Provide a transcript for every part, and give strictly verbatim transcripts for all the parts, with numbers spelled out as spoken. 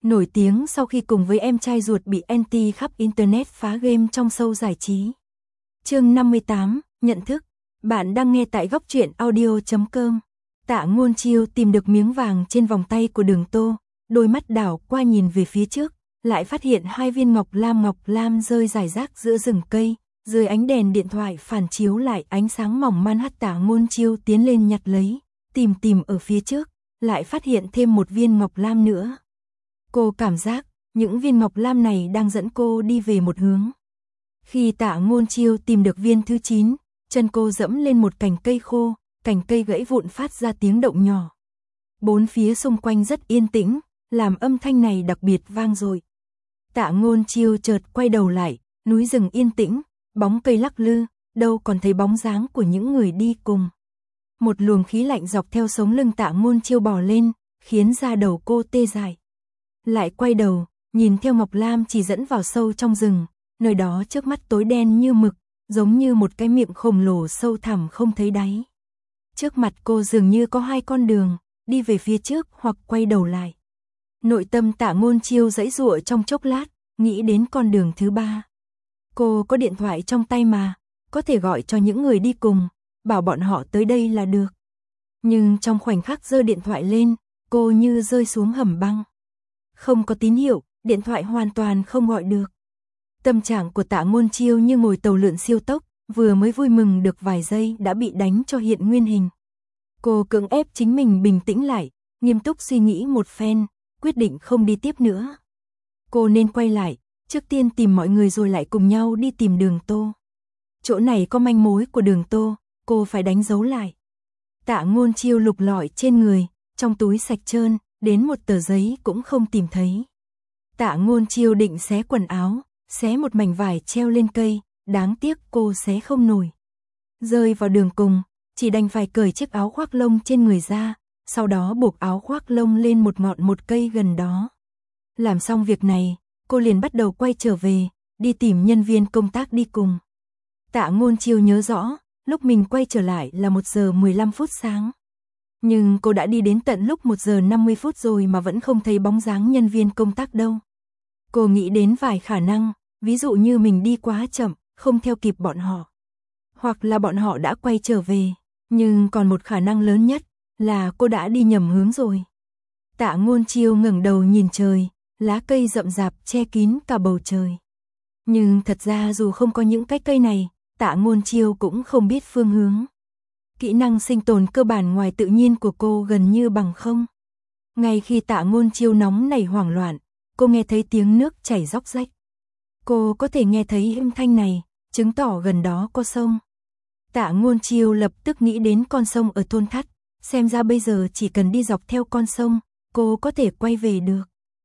nổi tiếng sau khi cùng với em trai ruột bị anti khắp internet phá game trong show giải trí. Chương năm mươi tám, nhận thức. Bạn đang nghe tại góc truyện audio chấm com. Tạ Ngôn Chiêu tìm được miếng vàng trên vòng tay của Đường Tô, đôi mắt đảo qua nhìn về phía trước, lại phát hiện hai viên ngọc lam ngọc lam rơi rải rác giữa rừng cây, dưới ánh đèn điện thoại phản chiếu lại ánh sáng mỏng man hắt. Tạ Ngôn Chiêu tiến lên nhặt lấy, tìm tìm ở phía trước, lại phát hiện thêm một viên ngọc lam nữa. Cô cảm giác, những viên ngọc lam này đang dẫn cô đi về một hướng. Khi Tạ Ngôn Chiêu tìm được viên thứ chín, chân cô dẫm lên một cành cây khô, cành cây gãy vụn phát ra tiếng động nhỏ. Bốn phía xung quanh rất yên tĩnh, làm âm thanh này đặc biệt vang dội. Tạ Ngôn Chiêu chợt quay đầu lại, núi rừng yên tĩnh, bóng cây lắc lư, đâu còn thấy bóng dáng của những người đi cùng. Một luồng khí lạnh dọc theo sống lưng Tạ Ngôn Chiêu bò lên, khiến da đầu cô tê dại. Lại quay đầu, nhìn theo ngọc lam chỉ dẫn vào sâu trong rừng, nơi đó trước mắt tối đen như mực, giống như một cái miệng khổng lồ sâu thẳm không thấy đáy. Trước mặt cô dường như có hai con đường, đi về phía trước hoặc quay đầu lại. Nội tâm Tạ Ngôn Chiêu giãy giụa trong chốc lát, nghĩ đến con đường thứ ba. Cô có điện thoại trong tay mà, có thể gọi cho những người đi cùng, bảo bọn họ tới đây là được. Nhưng trong khoảnh khắc giơ điện thoại lên, cô như rơi xuống hầm băng. Không có tín hiệu, điện thoại hoàn toàn không gọi được. Tâm trạng của Tạ Ngôn Chiêu như ngồi tàu lượn siêu tốc, vừa mới vui mừng được vài giây đã bị đánh cho hiện nguyên hình. Cô cưỡng ép chính mình bình tĩnh lại, nghiêm túc suy nghĩ một phen, quyết định không đi tiếp nữa. Cô nên quay lại, trước tiên tìm mọi người rồi lại cùng nhau đi tìm Đường Tô. Chỗ này có manh mối của Đường Tô, cô phải đánh dấu lại. Tạ Ngôn Chiêu lục lọi trên người, trong túi sạch trơn, đến một tờ giấy cũng không tìm thấy. Tạ Ngôn Chiêu định xé quần áo, xé một mảnh vải treo lên cây, đáng tiếc cô xé không nổi. Rơi vào đường cùng, chỉ đành phải cởi chiếc áo khoác lông trên người ra, sau đó buộc áo khoác lông lên một ngọn một cây gần đó. Làm xong việc này, cô liền bắt đầu quay trở về, đi tìm nhân viên công tác đi cùng. Tạ Ngôn Chiêu nhớ rõ, lúc mình quay trở lại là một giờ mười lăm phút sáng. Nhưng cô đã đi đến tận lúc một giờ năm mươi phút rồi mà vẫn không thấy bóng dáng nhân viên công tác đâu. Cô nghĩ đến vài khả năng, ví dụ như mình đi quá chậm, không theo kịp bọn họ. Hoặc là bọn họ đã quay trở về, nhưng còn một khả năng lớn nhất là cô đã đi nhầm hướng rồi. Tạ Ngôn Chiêu ngẩng đầu nhìn trời, lá cây rậm rạp che kín cả bầu trời. Nhưng thật ra dù không có những cái cây này, Tạ Ngôn Chiêu cũng không biết phương hướng. Kỹ năng sinh tồn cơ bản ngoài tự nhiên của cô gần như bằng không. Ngay khi Tạ Ngôn Chiêu nóng nảy hoảng loạn, cô nghe thấy tiếng nước chảy róc rách. Cô có thể nghe thấy âm thanh này, chứng tỏ gần đó có sông. Tạ Ngôn Chiêu lập tức nghĩ đến con sông ở thôn Thắt, xem ra bây giờ chỉ cần đi dọc theo con sông, cô có thể quay về được.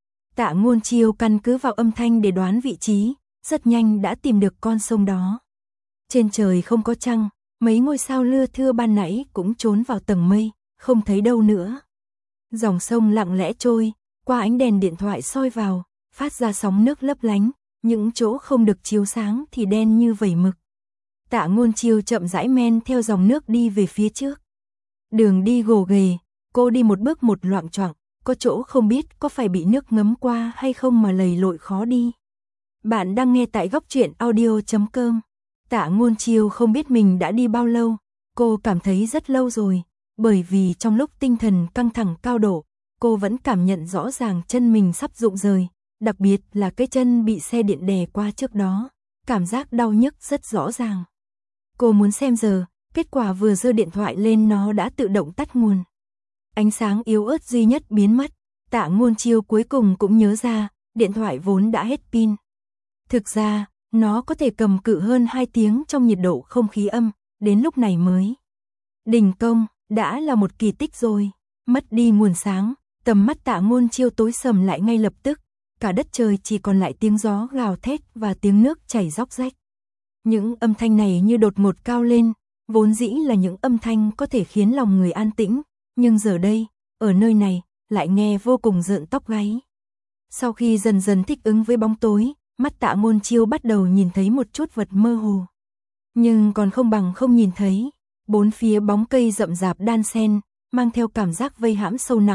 Tạ Ngôn Chiêu căn cứ vào âm thanh để đoán vị trí, rất nhanh đã tìm được con sông đó. Trên trời không có trăng, mấy ngôi sao lưa thưa ban nãy cũng trốn vào tầng mây, không thấy đâu nữa. Dòng sông lặng lẽ trôi, qua ánh đèn điện thoại soi vào, phát ra sóng nước lấp lánh, những chỗ không được chiếu sáng thì đen như vẩy mực. Tạ Ngôn Chiêu chậm rãi men theo dòng nước đi về phía trước. Đường đi gồ ghề, cô đi một bước một loạng choạng, có chỗ không biết có phải bị nước ngấm qua hay không mà lầy lội khó đi. Bạn đang nghe tại góc truyện audio chấm com. Tạ Ngôn Chiêu không biết mình đã đi bao lâu, cô cảm thấy rất lâu rồi, bởi vì trong lúc tinh thần căng thẳng cao độ, cô vẫn cảm nhận rõ ràng chân mình sắp rụng rời, đặc biệt là cái chân bị xe điện đè qua trước đó, cảm giác đau nhức rất rõ ràng. Cô muốn xem giờ, kết quả vừa giơ điện thoại lên nó đã tự động tắt nguồn. Ánh sáng yếu ớt duy nhất biến mất, Tạ Ngôn Chiêu cuối cùng cũng nhớ ra, điện thoại vốn đã hết pin. Thực ra, nó có thể cầm cự hơn hai tiếng trong nhiệt độ không khí âm, đến lúc này mới đình công, đã là một kỳ tích rồi. Mất đi nguồn sáng, tầm mắt Tạ Ngôn Chiêu tối sầm lại ngay lập tức, cả đất trời chỉ còn lại tiếng gió gào thét và tiếng nước chảy róc rách. Những âm thanh này như đột ngột cao lên, vốn dĩ là những âm thanh có thể khiến lòng người an tĩnh, nhưng giờ đây, ở nơi này, lại nghe vô cùng rợn tóc gáy. Sau khi dần dần thích ứng với bóng tối, mắt Tạ Ngôn Chiêu bắt đầu nhìn thấy một chút vật mơ hồ. Nhưng còn không bằng không nhìn thấy, bốn phía bóng cây rậm rạp đan xen, mang theo cảm giác vây hãm sâu nặng,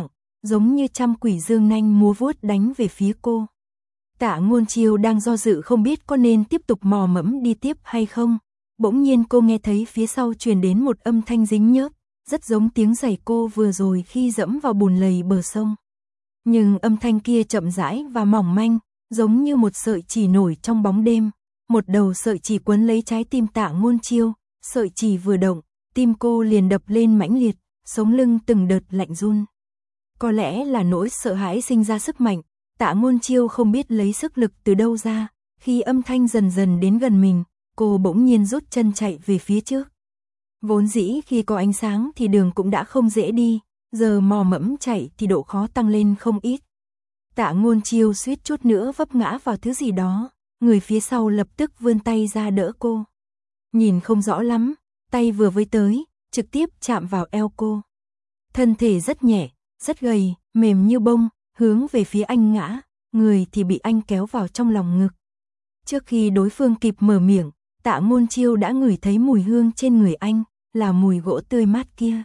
giống như trăm quỷ dương nanh múa vuốt đánh về phía cô. Tạ Ngôn Chiêu đang do dự không biết có nên tiếp tục mò mẫm đi tiếp hay không. Bỗng nhiên cô nghe thấy phía sau truyền đến một âm thanh dính nhớp, rất giống tiếng giày cô vừa rồi khi dẫm vào bùn lầy bờ sông. Nhưng âm thanh kia chậm rãi và mỏng manh, giống như một sợi chỉ nổi trong bóng đêm. Một đầu sợi chỉ quấn lấy trái tim Tạ Ngôn Chiêu, sợi chỉ vừa động, tim cô liền đập lên mãnh liệt, sống lưng từng đợt lạnh run. Có lẽ là nỗi sợ hãi sinh ra sức mạnh, Tạ Ngôn Chiêu không biết lấy sức lực từ đâu ra, khi âm thanh dần dần đến gần mình, cô bỗng nhiên rút chân chạy về phía trước. Vốn dĩ khi có ánh sáng thì đường cũng đã không dễ đi, giờ mò mẫm chạy thì độ khó tăng lên không ít. Tạ Ngôn Chiêu suýt chút nữa vấp ngã vào thứ gì đó, người phía sau lập tức vươn tay ra đỡ cô. Nhìn không rõ lắm, tay vừa với tới, trực tiếp chạm vào eo cô. Thân thể rất nhẹ, rất gầy, mềm như bông, hướng về phía anh ngã, người thì bị anh kéo vào trong lòng ngực. Trước khi đối phương kịp mở miệng, Tạ Ngôn Chiêu đã ngửi thấy mùi hương trên người anh, là mùi gỗ tươi mát kia.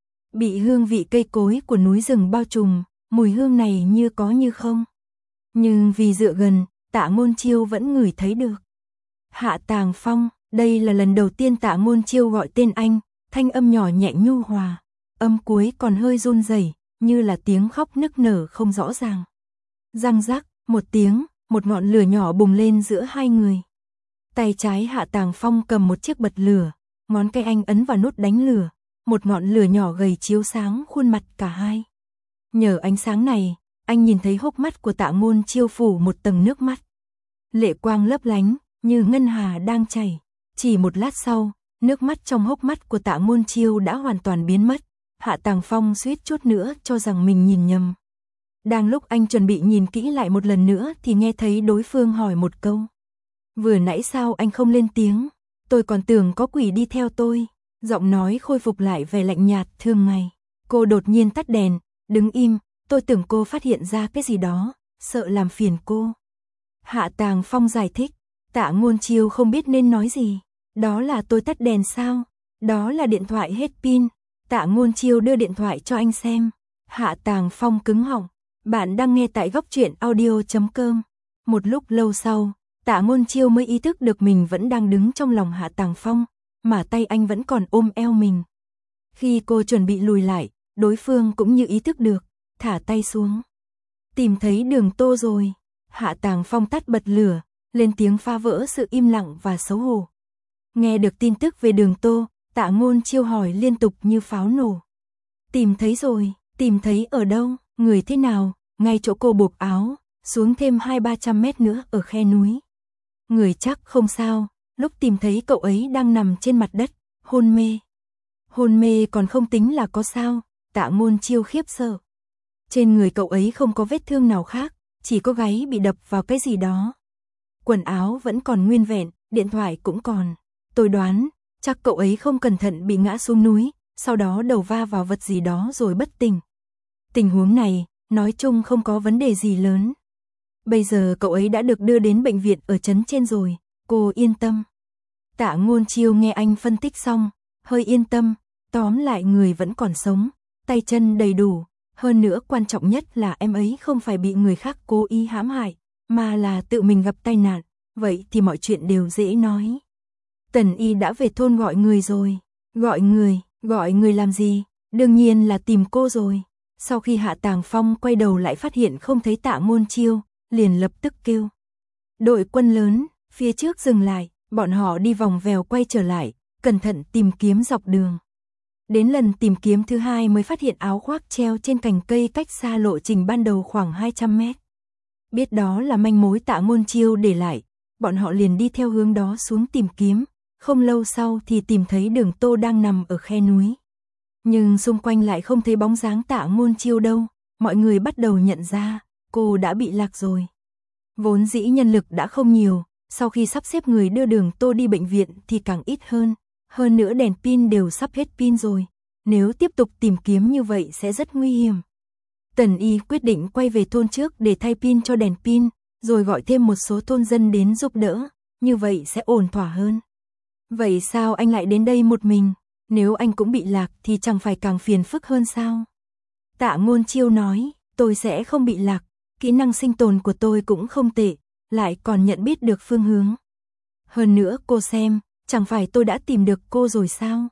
Bị hương vị cây cối của núi rừng bao trùm, mùi hương này như có như không. Nhưng vì dựa gần, Tạ Ngôn Chiêu vẫn ngửi thấy được. Hạ Tàng Phong, đây là lần đầu tiên Tạ Ngôn Chiêu gọi tên anh, thanh âm nhỏ nhẹ nhu hòa, âm cuối còn hơi run rẩy, như là tiếng khóc nức nở không rõ ràng. Răng rắc, một tiếng, một ngọn lửa nhỏ bùng lên giữa hai người. Tay trái Hạ Tàng Phong cầm một chiếc bật lửa, ngón tay anh ấn vào nút đánh lửa, một ngọn lửa nhỏ gầy chiếu sáng khuôn mặt cả hai. Nhờ ánh sáng này, anh nhìn thấy hốc mắt của Tạ Ngôn Chiêu phủ một tầng nước mắt. Lệ quang lấp lánh, như ngân hà đang chảy. Chỉ một lát sau, nước mắt trong hốc mắt của Tạ Ngôn Chiêu đã hoàn toàn biến mất. Hạ Tàng Phong suýt chút nữa cho rằng mình nhìn nhầm. Đang lúc anh chuẩn bị nhìn kỹ lại một lần nữa thì nghe thấy đối phương hỏi một câu. Vừa nãy sao anh không lên tiếng? Tôi còn tưởng có quỷ đi theo tôi. Giọng nói khôi phục lại vẻ lạnh nhạt thường ngày. Cô đột nhiên tắt đèn, đứng im. Tôi tưởng cô phát hiện ra cái gì đó, sợ làm phiền cô. Hạ Tàng Phong giải thích. Tạ Ngôn Chiêu không biết nên nói gì. Đó là tôi tắt đèn sao? Đó là điện thoại hết pin. Tạ Ngôn Chiêu đưa điện thoại cho anh xem. Hạ Tàng Phong cứng họng. Bạn đang nghe tại góc truyện audio chấm com. Một lúc lâu sau, Tạ Ngôn Chiêu mới ý thức được mình vẫn đang đứng trong lòng Hạ Tàng Phong, mà tay anh vẫn còn ôm eo mình. Khi cô chuẩn bị lùi lại, đối phương cũng như ý thức được, thả tay xuống. Tìm thấy Đường Tô rồi. Hạ Tàng Phong tắt bật lửa, lên tiếng phá vỡ sự im lặng và xấu hổ. Nghe được tin tức về Đường Tô, Tạ Ngôn Chiêu hỏi liên tục như pháo nổ. Tìm thấy rồi, tìm thấy ở đâu, người thế nào? Ngay chỗ cô buộc áo, xuống thêm hai ba trăm mét nữa ở khe núi. Người chắc không sao, lúc tìm thấy cậu ấy đang nằm trên mặt đất, hôn mê. Hôn mê còn không tính là có sao? Tạ Ngôn Chiêu khiếp sợ. Trên người cậu ấy không có vết thương nào khác, chỉ có gáy bị đập vào cái gì đó. Quần áo vẫn còn nguyên vẹn, điện thoại cũng còn. Tôi đoán, chắc cậu ấy không cẩn thận bị ngã xuống núi, sau đó đầu va vào vật gì đó rồi bất tỉnh. Tình huống này, nói chung không có vấn đề gì lớn. Bây giờ cậu ấy đã được đưa đến bệnh viện ở trấn trên rồi, cô yên tâm. Tạ Ngôn Chiêu nghe anh phân tích xong, hơi yên tâm, tóm lại người vẫn còn sống, tay chân đầy đủ, hơn nữa quan trọng nhất là em ấy không phải bị người khác cố ý hãm hại, mà là tự mình gặp tai nạn, vậy thì mọi chuyện đều dễ nói. Tần Y đã về thôn gọi người rồi. Gọi người, gọi người làm gì? Đương nhiên là tìm cô rồi. Sau khi Hạ Tàng Phong quay đầu lại phát hiện không thấy Tạ Ngôn Chiêu, liền lập tức kêu. Đội quân lớn, phía trước dừng lại, bọn họ đi vòng vèo quay trở lại, cẩn thận tìm kiếm dọc đường. Đến lần tìm kiếm thứ hai mới phát hiện áo khoác treo trên cành cây cách xa lộ trình ban đầu khoảng hai trăm mét. Biết đó là manh mối Tạ Ngôn Chiêu để lại, bọn họ liền đi theo hướng đó xuống tìm kiếm. Không lâu sau thì tìm thấy Đường Tô đang nằm ở khe núi. Nhưng xung quanh lại không thấy bóng dáng Tạ Ngôn Chiêu đâu, mọi người bắt đầu nhận ra, cô đã bị lạc rồi. Vốn dĩ nhân lực đã không nhiều, sau khi sắp xếp người đưa Đường Tô đi bệnh viện thì càng ít hơn, hơn nữa đèn pin đều sắp hết pin rồi, nếu tiếp tục tìm kiếm như vậy sẽ rất nguy hiểm. Tần Y quyết định quay về thôn trước để thay pin cho đèn pin, rồi gọi thêm một số thôn dân đến giúp đỡ, như vậy sẽ ổn thỏa hơn. Vậy sao anh lại đến đây một mình? Nếu anh cũng bị lạc thì chẳng phải càng phiền phức hơn sao? Tạ Ngôn Chiêu nói, tôi sẽ không bị lạc, kỹ năng sinh tồn của tôi cũng không tệ, lại còn nhận biết được phương hướng. Hơn nữa cô xem, chẳng phải tôi đã tìm được cô rồi sao?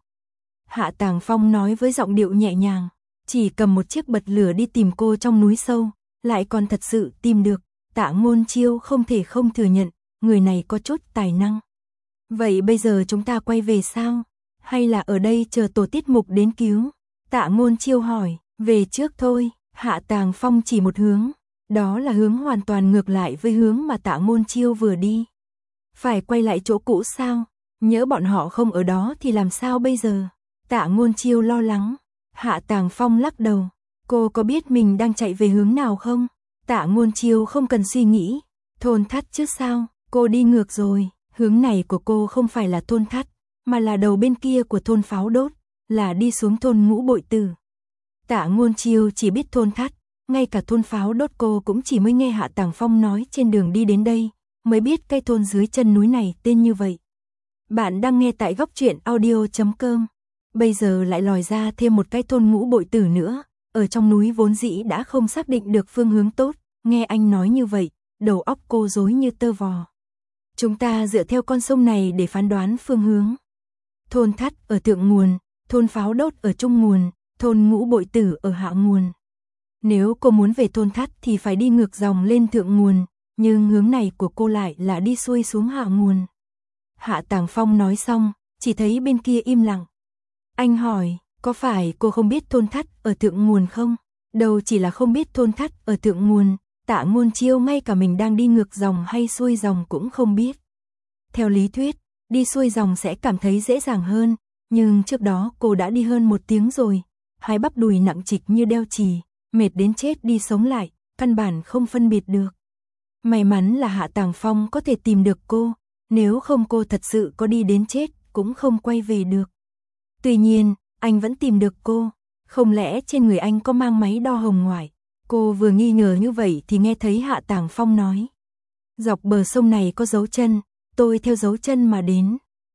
Hạ Tàng Phong nói với giọng điệu nhẹ nhàng, chỉ cầm một chiếc bật lửa đi tìm cô trong núi sâu, lại còn thật sự tìm được. Tạ Ngôn Chiêu không thể không thừa nhận, người này có chút tài năng. Vậy bây giờ chúng ta quay về sao? Hay là ở đây chờ tổ tiết mục đến cứu? Tạ Ngôn Chiêu hỏi, về trước thôi. Hạ Tàng Phong chỉ một hướng, đó là hướng hoàn toàn ngược lại với hướng mà Tạ Ngôn Chiêu vừa đi. Phải quay lại chỗ cũ sao? Nhỡ bọn họ không ở đó thì làm sao bây giờ? Tạ Ngôn Chiêu lo lắng. Hạ Tàng Phong lắc đầu, cô có biết mình đang chạy về hướng nào không? Tạ Ngôn Chiêu không cần suy nghĩ, thôn thắt chứ sao, cô đi ngược rồi, hướng này của cô không phải là thôn thắt, mà là đầu bên kia của thôn Pháo Đốt, là đi xuống thôn Ngũ Bội Tử. Tạ Ngôn Chiêu chỉ biết thôn thắt, ngay cả thôn Pháo Đốt cô cũng chỉ mới nghe Hạ Tàng Phong nói trên đường đi đến đây, mới biết cái thôn dưới chân núi này tên như vậy. Bạn đang nghe tại góc truyện audio chấm com, bây giờ lại lòi ra thêm một cái thôn Ngũ Bội Tử nữa, ở trong núi vốn dĩ đã không xác định được phương hướng tốt, nghe anh nói như vậy, đầu óc cô rối như tơ vò. Chúng ta dựa theo con sông này để phán đoán phương hướng. Thôn Thắt ở thượng nguồn, thôn Pháo Đốt ở trung nguồn, thôn Ngũ Bội Tử ở hạ nguồn. Nếu cô muốn về thôn Thắt thì phải đi ngược dòng lên thượng nguồn, nhưng hướng này của cô lại là đi xuôi xuống hạ nguồn. Hạ Tàng Phong nói xong, chỉ thấy bên kia im lặng. Anh hỏi, có phải cô không biết thôn Thắt ở thượng nguồn không? Đâu chỉ là không biết thôn Thắt ở thượng nguồn, Tạ Ngôn Chiêu ngay cả mình đang đi ngược dòng hay xuôi dòng cũng không biết. Theo lý thuyết, đi xuôi dòng sẽ cảm thấy dễ dàng hơn, nhưng trước đó cô đã đi hơn một tiếng rồi, hai bắp đùi nặng trịch như đeo chì, mệt đến chết đi sống lại, căn bản không phân biệt được. May mắn là Hạ Tàng Phong có thể tìm được cô, nếu không cô thật sự có đi đến chết cũng không quay về được. Tuy nhiên, anh vẫn tìm được cô, không lẽ trên người anh có mang máy đo hồng ngoại? Cô vừa nghi ngờ như vậy thì nghe thấy Hạ Tàng Phong nói. Dọc bờ sông này có dấu chân, tôi theo dấu chân mà đến.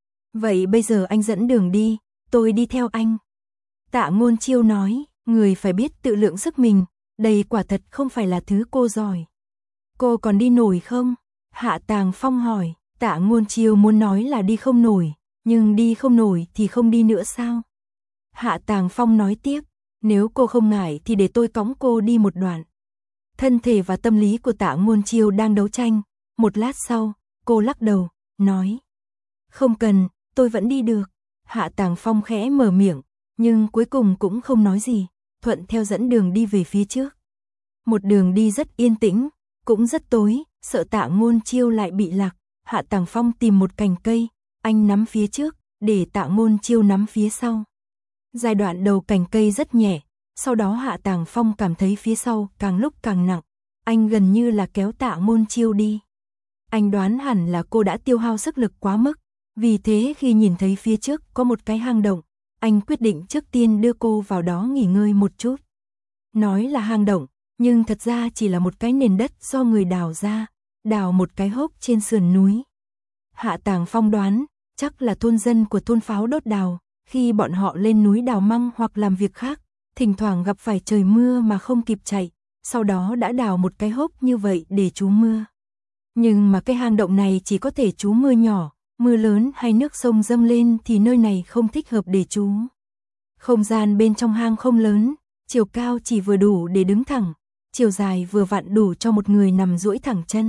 Vậy bây giờ anh dẫn đường đi, tôi đi theo anh. Tạ Ngôn Chiêu nói, người phải biết tự lượng sức mình, đây quả thật không phải là thứ cô giỏi. Cô còn đi nổi không? Hạ Tàng Phong hỏi. Tạ Ngôn Chiêu muốn nói là đi không nổi, nhưng đi không nổi thì không đi nữa sao? Hạ Tàng Phong nói tiếp, nếu cô không ngại thì để tôi cõng cô đi một đoạn. Thân thể và tâm lý của Tạ Ngôn Chiêu đang đấu tranh, một lát sau, cô lắc đầu, nói. Không cần, tôi vẫn đi được. Hạ Tàng Phong khẽ mở miệng, nhưng cuối cùng cũng không nói gì, thuận theo dẫn đường đi về phía trước. Một đường đi rất yên tĩnh, cũng rất tối, sợ Tạ Ngôn Chiêu lại bị lạc. Hạ Tàng Phong tìm một cành cây, anh nắm phía trước, để Tạ Ngôn Chiêu nắm phía sau. Giai đoạn đầu cành cây rất nhẹ, sau đó Hạ Tàng Phong cảm thấy phía sau càng lúc càng nặng, anh gần như là kéo Tạ Ngôn Chiêu đi. Anh đoán hẳn là cô đã tiêu hao sức lực quá mức, vì thế khi nhìn thấy phía trước có một cái hang động, anh quyết định trước tiên đưa cô vào đó nghỉ ngơi một chút. Nói là hang động, nhưng thật ra chỉ là một cái nền đất do người đào ra, đào một cái hốc trên sườn núi. Hạ Tàng Phong đoán, chắc là thôn dân của thôn Pháo Đốt đào, khi bọn họ lên núi đào măng hoặc làm việc khác, thỉnh thoảng gặp phải trời mưa mà không kịp chạy, sau đó đã đào một cái hốc như vậy để trú mưa. Nhưng mà cái hang động này chỉ có thể trú mưa nhỏ, mưa lớn hay nước sông dâng lên thì nơi này không thích hợp để trú. Không gian bên trong hang không lớn, chiều cao chỉ vừa đủ để đứng thẳng, chiều dài vừa vặn đủ cho một người nằm duỗi thẳng chân.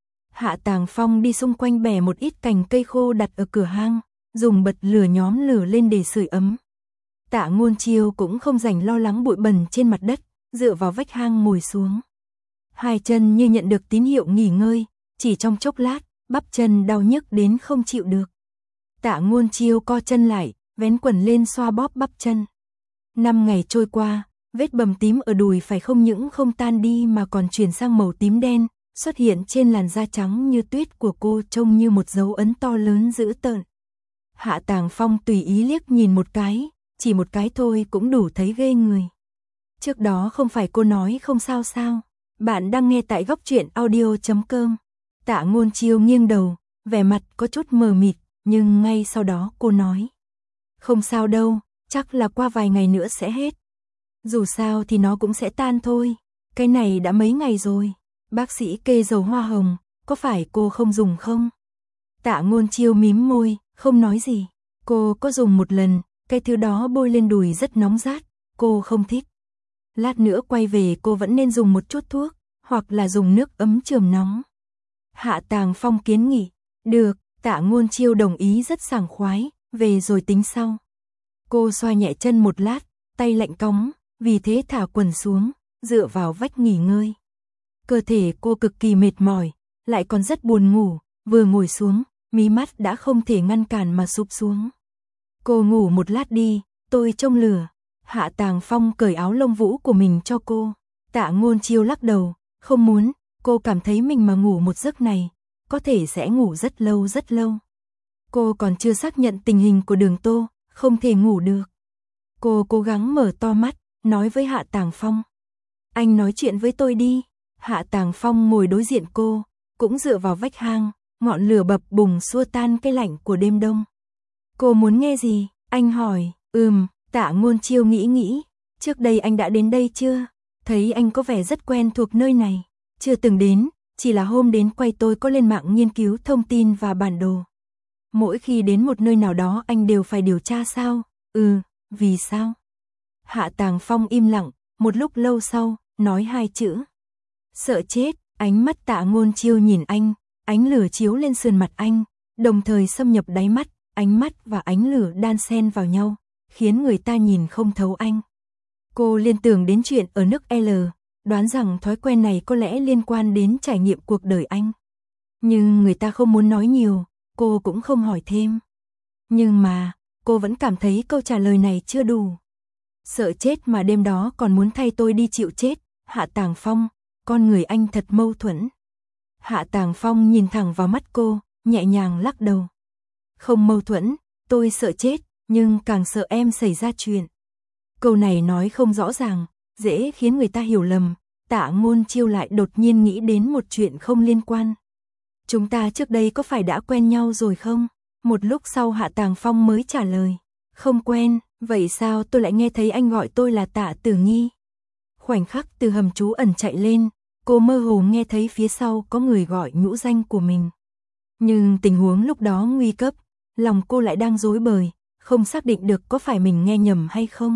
Hạ Tàng Phong đi xung quanh bẻ một ít cành cây khô đặt ở cửa hang, dùng bật lửa nhóm lửa lên để sưởi ấm. Tạ Ngôn Chiêu cũng không rảnh lo lắng bụi bẩn trên mặt đất, dựa vào vách hang ngồi xuống. Hai chân như nhận được tín hiệu nghỉ ngơi, chỉ trong chốc lát, bắp chân đau nhức đến không chịu được. Tạ Ngôn Chiêu co chân lại, vén quần lên xoa bóp bắp chân. Năm ngày trôi qua, vết bầm tím ở đùi phải không những không tan đi mà còn chuyển sang màu tím đen, xuất hiện trên làn da trắng như tuyết của cô, trông như một dấu ấn to lớn dữ tợn. Hạ Tàng Phong tùy ý liếc nhìn một cái, chỉ một cái thôi cũng đủ thấy ghê người. Trước đó không phải cô nói không sao sao? Bạn đang nghe tại góc truyện audio chấm com. Tạ Ngôn Chiêu nghiêng đầu, vẻ mặt có chút mờ mịt, nhưng ngay sau đó cô nói. Không sao đâu, chắc là qua vài ngày nữa sẽ hết. Dù sao thì nó cũng sẽ tan thôi. Cái này đã mấy ngày rồi. Bác sĩ kê dầu hoa hồng, có phải cô không dùng không? Tạ Ngôn Chiêu mím môi, không nói gì. Cô có dùng một lần, cái thứ đó bôi lên đùi rất nóng rát, cô không thích. Lát nữa quay về cô vẫn nên dùng một chút thuốc, hoặc là dùng nước ấm chườm nóng. Hạ Tàng Phong kiến nghị, được, Tạ Ngôn Chiêu đồng ý rất sảng khoái, về rồi tính sau. Cô xoa nhẹ chân một lát, tay lạnh cóng, vì thế thả quần xuống, dựa vào vách nghỉ ngơi. Cơ thể cô cực kỳ mệt mỏi, lại còn rất buồn ngủ, vừa ngồi xuống, mí mắt đã không thể ngăn cản mà sụp xuống. Cô ngủ một lát đi, tôi trông lửa. Hạ Tàng Phong cởi áo lông vũ của mình cho cô. Tạ Ngôn Chiêu lắc đầu, không muốn, cô cảm thấy mình mà ngủ một giấc này, có thể sẽ ngủ rất lâu rất lâu. Cô còn chưa xác nhận tình hình của Đường Tô, không thể ngủ được. Cô cố gắng mở to mắt, nói với Hạ Tàng Phong. Anh nói chuyện với tôi đi. Hạ Tàng Phong ngồi đối diện cô, cũng dựa vào vách hang, ngọn lửa bập bùng xua tan cái lạnh của đêm đông. Cô muốn nghe gì? Anh hỏi. Ừm, Tạ Ngôn Chiêu nghĩ nghĩ. Trước đây anh đã đến đây chưa? Thấy anh có vẻ rất quen thuộc nơi này. Chưa từng đến, chỉ là hôm đến quay tôi có lên mạng nghiên cứu thông tin và bản đồ. Mỗi khi đến một nơi nào đó anh đều phải điều tra sao? Ừ, vì sao? Hạ Tàng Phong im lặng, một lúc lâu sau, nói hai chữ. Sợ chết. Ánh mắt Tạ Ngôn Chiêu nhìn anh, ánh lửa chiếu lên sườn mặt anh, đồng thời xâm nhập đáy mắt, ánh mắt và ánh lửa đan xen vào nhau, khiến người ta nhìn không thấu anh. Cô liên tưởng đến chuyện ở nước L, đoán rằng thói quen này có lẽ liên quan đến trải nghiệm cuộc đời anh. Nhưng người ta không muốn nói nhiều, cô cũng không hỏi thêm. Nhưng mà, cô vẫn cảm thấy câu trả lời này chưa đủ. Sợ chết mà đêm đó còn muốn thay tôi đi chịu chết. Hạ Tàng Phong, con người anh thật mâu thuẫn. Hạ Tàng Phong nhìn thẳng vào mắt cô, nhẹ nhàng lắc đầu. Không mâu thuẫn, tôi sợ chết, nhưng càng sợ em xảy ra chuyện. Câu này nói không rõ ràng, dễ khiến người ta hiểu lầm. Tạ Ngôn Chiêu lại đột nhiên nghĩ đến một chuyện không liên quan. Chúng ta trước đây có phải đã quen nhau rồi không? Một lúc sau Hạ Tàng Phong mới trả lời. Không quen, vậy sao tôi lại nghe thấy anh gọi tôi là Tạ Tử Nghi? Khoảnh khắc từ hầm trú ẩn chạy lên, cô mơ hồ nghe thấy phía sau có người gọi nhũ danh của mình. Nhưng tình huống lúc đó nguy cấp, lòng cô lại đang rối bời, không xác định được có phải mình nghe nhầm hay không.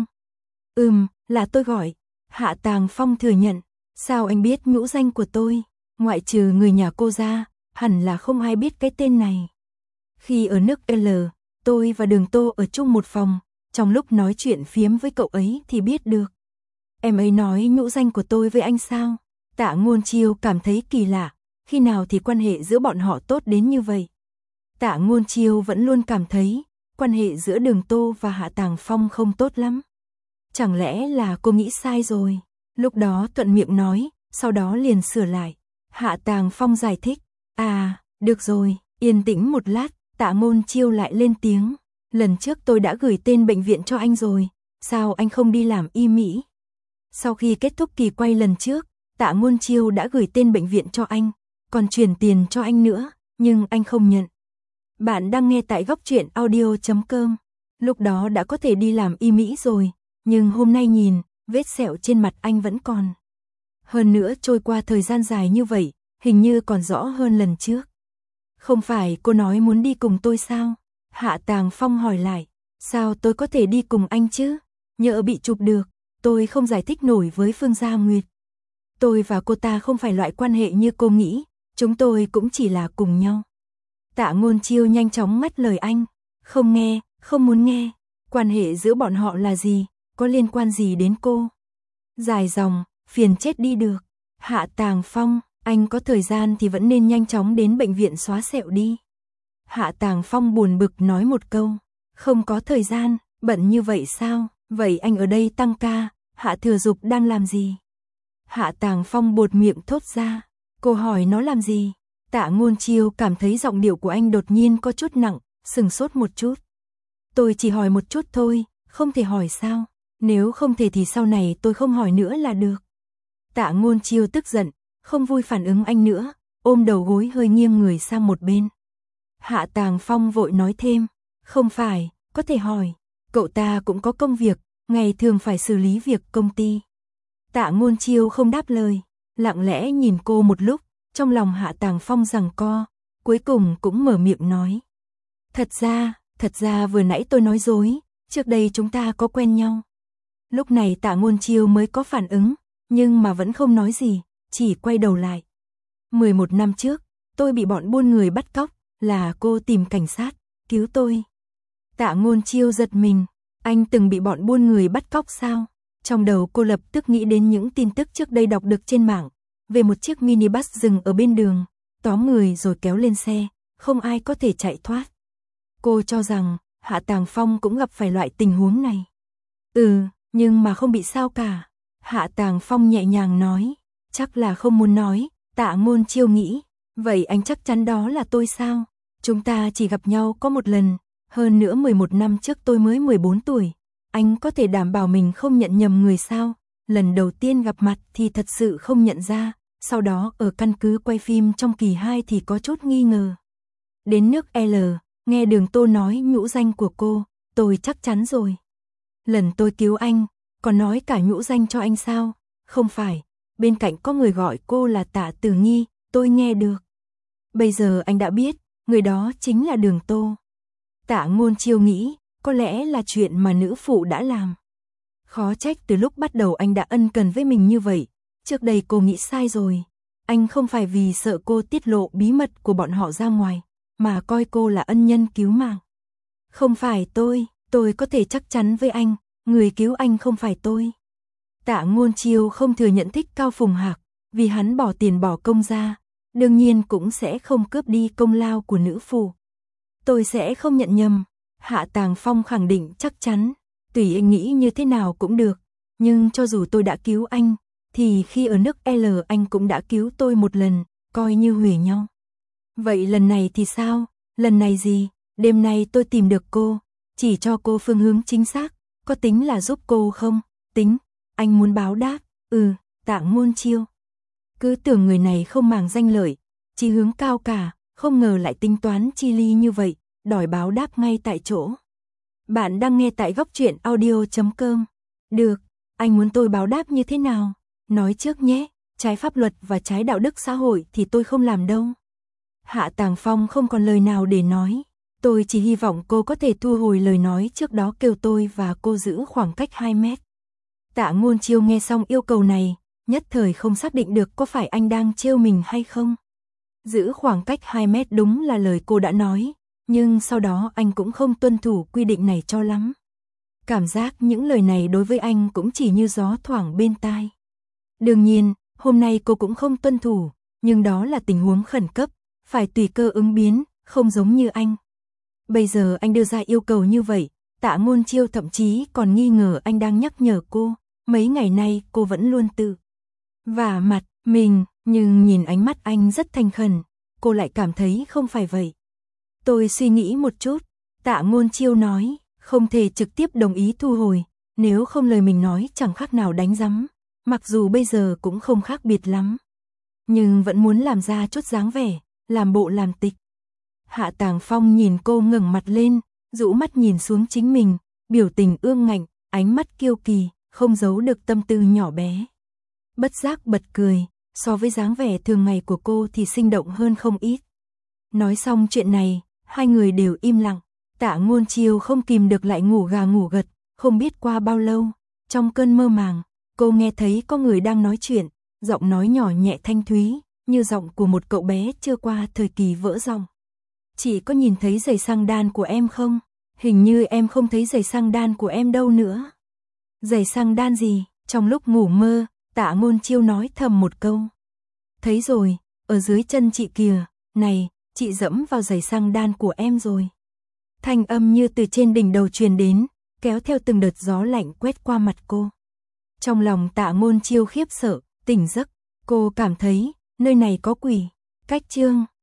Ừm, là tôi gọi. Hạ Tàng Phong thừa nhận. Sao anh biết nhũ danh của tôi? Ngoại trừ người nhà cô ra, hẳn là không ai biết cái tên này. Khi ở nước L, tôi và Đường Tô ở chung một phòng, trong lúc nói chuyện phiếm với cậu ấy thì biết được. Em ấy nói nhũ danh của tôi với anh sao? Tạ Ngôn Chiêu cảm thấy kỳ lạ, khi nào thì quan hệ giữa bọn họ tốt đến như vậy? Tạ Ngôn Chiêu vẫn luôn cảm thấy, quan hệ giữa Đường Tô và Hạ Tàng Phong không tốt lắm. Chẳng lẽ là cô nghĩ sai rồi? Lúc đó thuận miệng nói, sau đó liền sửa lại. Hạ Tàng Phong giải thích, à, được rồi, yên tĩnh một lát, Tạ Ngôn Chiêu lại lên tiếng. Lần trước tôi đã gửi tên bệnh viện cho anh rồi, sao anh không đi làm y mỹ? Sau khi kết thúc kỳ quay lần trước, Tạ Ngôn Chiêu đã gửi tên bệnh viện cho anh, còn chuyển tiền cho anh nữa, nhưng anh không nhận. Bạn đang nghe tại góc truyện audio chấm com. Lúc đó đã có thể đi làm y mỹ rồi, nhưng hôm nay nhìn, vết sẹo trên mặt anh vẫn còn. Hơn nữa trôi qua thời gian dài như vậy, hình như còn rõ hơn lần trước. Không phải cô nói muốn đi cùng tôi sao? Hạ Tàng Phong hỏi lại. Sao tôi có thể đi cùng anh chứ? Nhỡ bị chụp được, tôi không giải thích nổi với Phương Gia Nguyệt. Tôi và cô ta không phải loại quan hệ như cô nghĩ, chúng tôi cũng chỉ là cùng nhau. Tạ Ngôn Chiêu nhanh chóng ngắt lời anh. Không nghe, không muốn nghe. Quan hệ giữa bọn họ là gì? Có liên quan gì đến cô? Dài dòng, phiền chết đi được. Hạ Tàng Phong, anh có thời gian thì vẫn nên nhanh chóng đến bệnh viện xóa sẹo đi. Hạ Tàng Phong buồn bực nói một câu. Không có thời gian, bận như vậy sao? Vậy anh ở đây tăng ca, Hạ Thừa Dục đang làm gì? Hạ Tàng Phong buột miệng thốt ra. Cô hỏi nó làm gì? Tạ Ngôn Chiêu cảm thấy giọng điệu của anh đột nhiên có chút nặng, sừng sốt một chút. Tôi chỉ hỏi một chút thôi, không thể hỏi sao? Nếu không thể thì sau này tôi không hỏi nữa là được. Tạ Ngôn Chiêu tức giận, không vui phản ứng anh nữa, ôm đầu gối hơi nghiêng người sang một bên. Hạ Tàng Phong vội nói thêm, không phải, có thể hỏi, cậu ta cũng có công việc, ngày thường phải xử lý việc công ty. Tạ Ngôn Chiêu không đáp lời, lặng lẽ nhìn cô một lúc, trong lòng Hạ Tàng Phong giằng co, cuối cùng cũng mở miệng nói. Thật ra, thật ra vừa nãy tôi nói dối, trước đây chúng ta có quen nhau. Lúc này Tạ Ngôn Chiêu mới có phản ứng, nhưng mà vẫn không nói gì, chỉ quay đầu lại. mười một năm trước, tôi bị bọn buôn người bắt cóc, là cô tìm cảnh sát, cứu tôi. Tạ Ngôn Chiêu giật mình, anh từng bị bọn buôn người bắt cóc sao? Trong đầu cô lập tức nghĩ đến những tin tức trước đây đọc được trên mạng, về một chiếc minibus dừng ở bên đường, tóm người rồi kéo lên xe, không ai có thể chạy thoát. Cô cho rằng, Hạ Tàng Phong cũng gặp phải loại tình huống này. Ừ, nhưng mà không bị sao cả. Hạ Tàng Phong nhẹ nhàng nói, chắc là không muốn nói. Tạ Ngôn Chiêu nghĩ, vậy anh chắc chắn đó là tôi sao? Chúng ta chỉ gặp nhau có một lần, hơn nữa mười một năm trước tôi mới mười bốn tuổi. Anh có thể đảm bảo mình không nhận nhầm người sao? Lần đầu tiên gặp mặt thì thật sự không nhận ra, sau đó ở căn cứ quay phim trong kỳ hai thì có chút nghi ngờ. Đến nước L, nghe Đường Tô nói nhũ danh của cô, tôi chắc chắn rồi. Lần tôi cứu anh, còn nói cả nhũ danh cho anh sao? Không phải, bên cạnh có người gọi cô là Tạ Tử Nghi, tôi nghe được. Bây giờ anh đã biết, người đó chính là Đường Tô. Tạ Ngôn Chiêu nghĩ, có lẽ là chuyện mà nữ phụ đã làm. Khó trách từ lúc bắt đầu anh đã ân cần với mình như vậy, trước đây cô nghĩ sai rồi. Anh không phải vì sợ cô tiết lộ bí mật của bọn họ ra ngoài, mà coi cô là ân nhân cứu mạng. Không phải tôi, tôi có thể chắc chắn với anh, người cứu anh không phải tôi. Tạ Ngôn Chiêu không thừa nhận thích Cao Phùng Hạc, vì hắn bỏ tiền bỏ công ra, đương nhiên cũng sẽ không cướp đi công lao của nữ phụ. Tôi sẽ không nhận nhầm. Hạ Tàng Phong khẳng định chắc chắn, tùy anh nghĩ như thế nào cũng được, nhưng cho dù tôi đã cứu anh, thì khi ở nước L anh cũng đã cứu tôi một lần, coi như huề nhau. Vậy lần này thì sao? Lần này gì? Đêm nay tôi tìm được cô, chỉ cho cô phương hướng chính xác, có tính là giúp cô không? Tính, anh muốn báo đáp, ừ, Tạ Ngôn Chiêu. Cứ tưởng người này không màng danh lợi, chí hướng cao cả, không ngờ lại tính toán chi ly như vậy, đòi báo đáp ngay tại chỗ. Bạn đang nghe tại góc truyện audio chấm com. Được, anh muốn tôi báo đáp như thế nào? Nói trước nhé, trái pháp luật và trái đạo đức xã hội thì tôi không làm đâu. Hạ Tàng Phong không còn lời nào để nói. Tôi chỉ hy vọng cô có thể thu hồi lời nói trước đó kêu tôi và cô giữ khoảng cách hai mét. Tạ Ngôn Chiêu nghe xong yêu cầu này, nhất thời không xác định được có phải anh đang trêu mình hay không. Giữ khoảng cách hai mét đúng là lời cô đã nói, nhưng sau đó anh cũng không tuân thủ quy định này cho lắm. Cảm giác những lời này đối với anh cũng chỉ như gió thoảng bên tai. Đương nhiên, hôm nay cô cũng không tuân thủ, nhưng đó là tình huống khẩn cấp, phải tùy cơ ứng biến, không giống như anh. Bây giờ anh đưa ra yêu cầu như vậy, Tạ Ngôn Chiêu thậm chí còn nghi ngờ anh đang nhắc nhở cô, mấy ngày nay cô vẫn luôn tự vả mặt mình, nhưng nhìn ánh mắt anh rất thành khẩn, cô lại cảm thấy không phải vậy. Tôi suy nghĩ một chút, Tạ Ngôn Chiêu nói, không thể trực tiếp đồng ý thu hồi, nếu không lời mình nói chẳng khác nào đánh rắm, mặc dù bây giờ cũng không khác biệt lắm. Nhưng vẫn muốn làm ra chút dáng vẻ, làm bộ làm tịch. Hạ Tàng Phong nhìn cô ngẩng mặt lên, rũ mắt nhìn xuống chính mình, biểu tình ương ngạnh, ánh mắt kiêu kỳ, không giấu được tâm tư nhỏ bé. Bất giác bật cười, so với dáng vẻ thường ngày của cô thì sinh động hơn không ít. Nói xong chuyện này, hai người đều im lặng, Tạ Ngôn Chiêu không kìm được lại ngủ gà ngủ gật, không biết qua bao lâu, trong cơn mơ màng, cô nghe thấy có người đang nói chuyện, giọng nói nhỏ nhẹ thanh thúy, như giọng của một cậu bé chưa qua thời kỳ vỡ giọng. Chị có nhìn thấy giày xăng đan của em không? Hình như em không thấy giày xăng đan của em đâu nữa. Giày xăng đan gì? Trong lúc ngủ mơ, Tạ Ngôn Chiêu nói thầm một câu. Thấy rồi, ở dưới chân chị kìa, này, chị dẫm vào giày xăng đan của em rồi. Thanh âm như từ trên đỉnh đầu truyền đến, kéo theo từng đợt gió lạnh quét qua mặt cô. Trong lòng Tạ Ngôn Chiêu khiếp sợ, tỉnh giấc, cô cảm thấy, nơi này có quỷ. Cách chương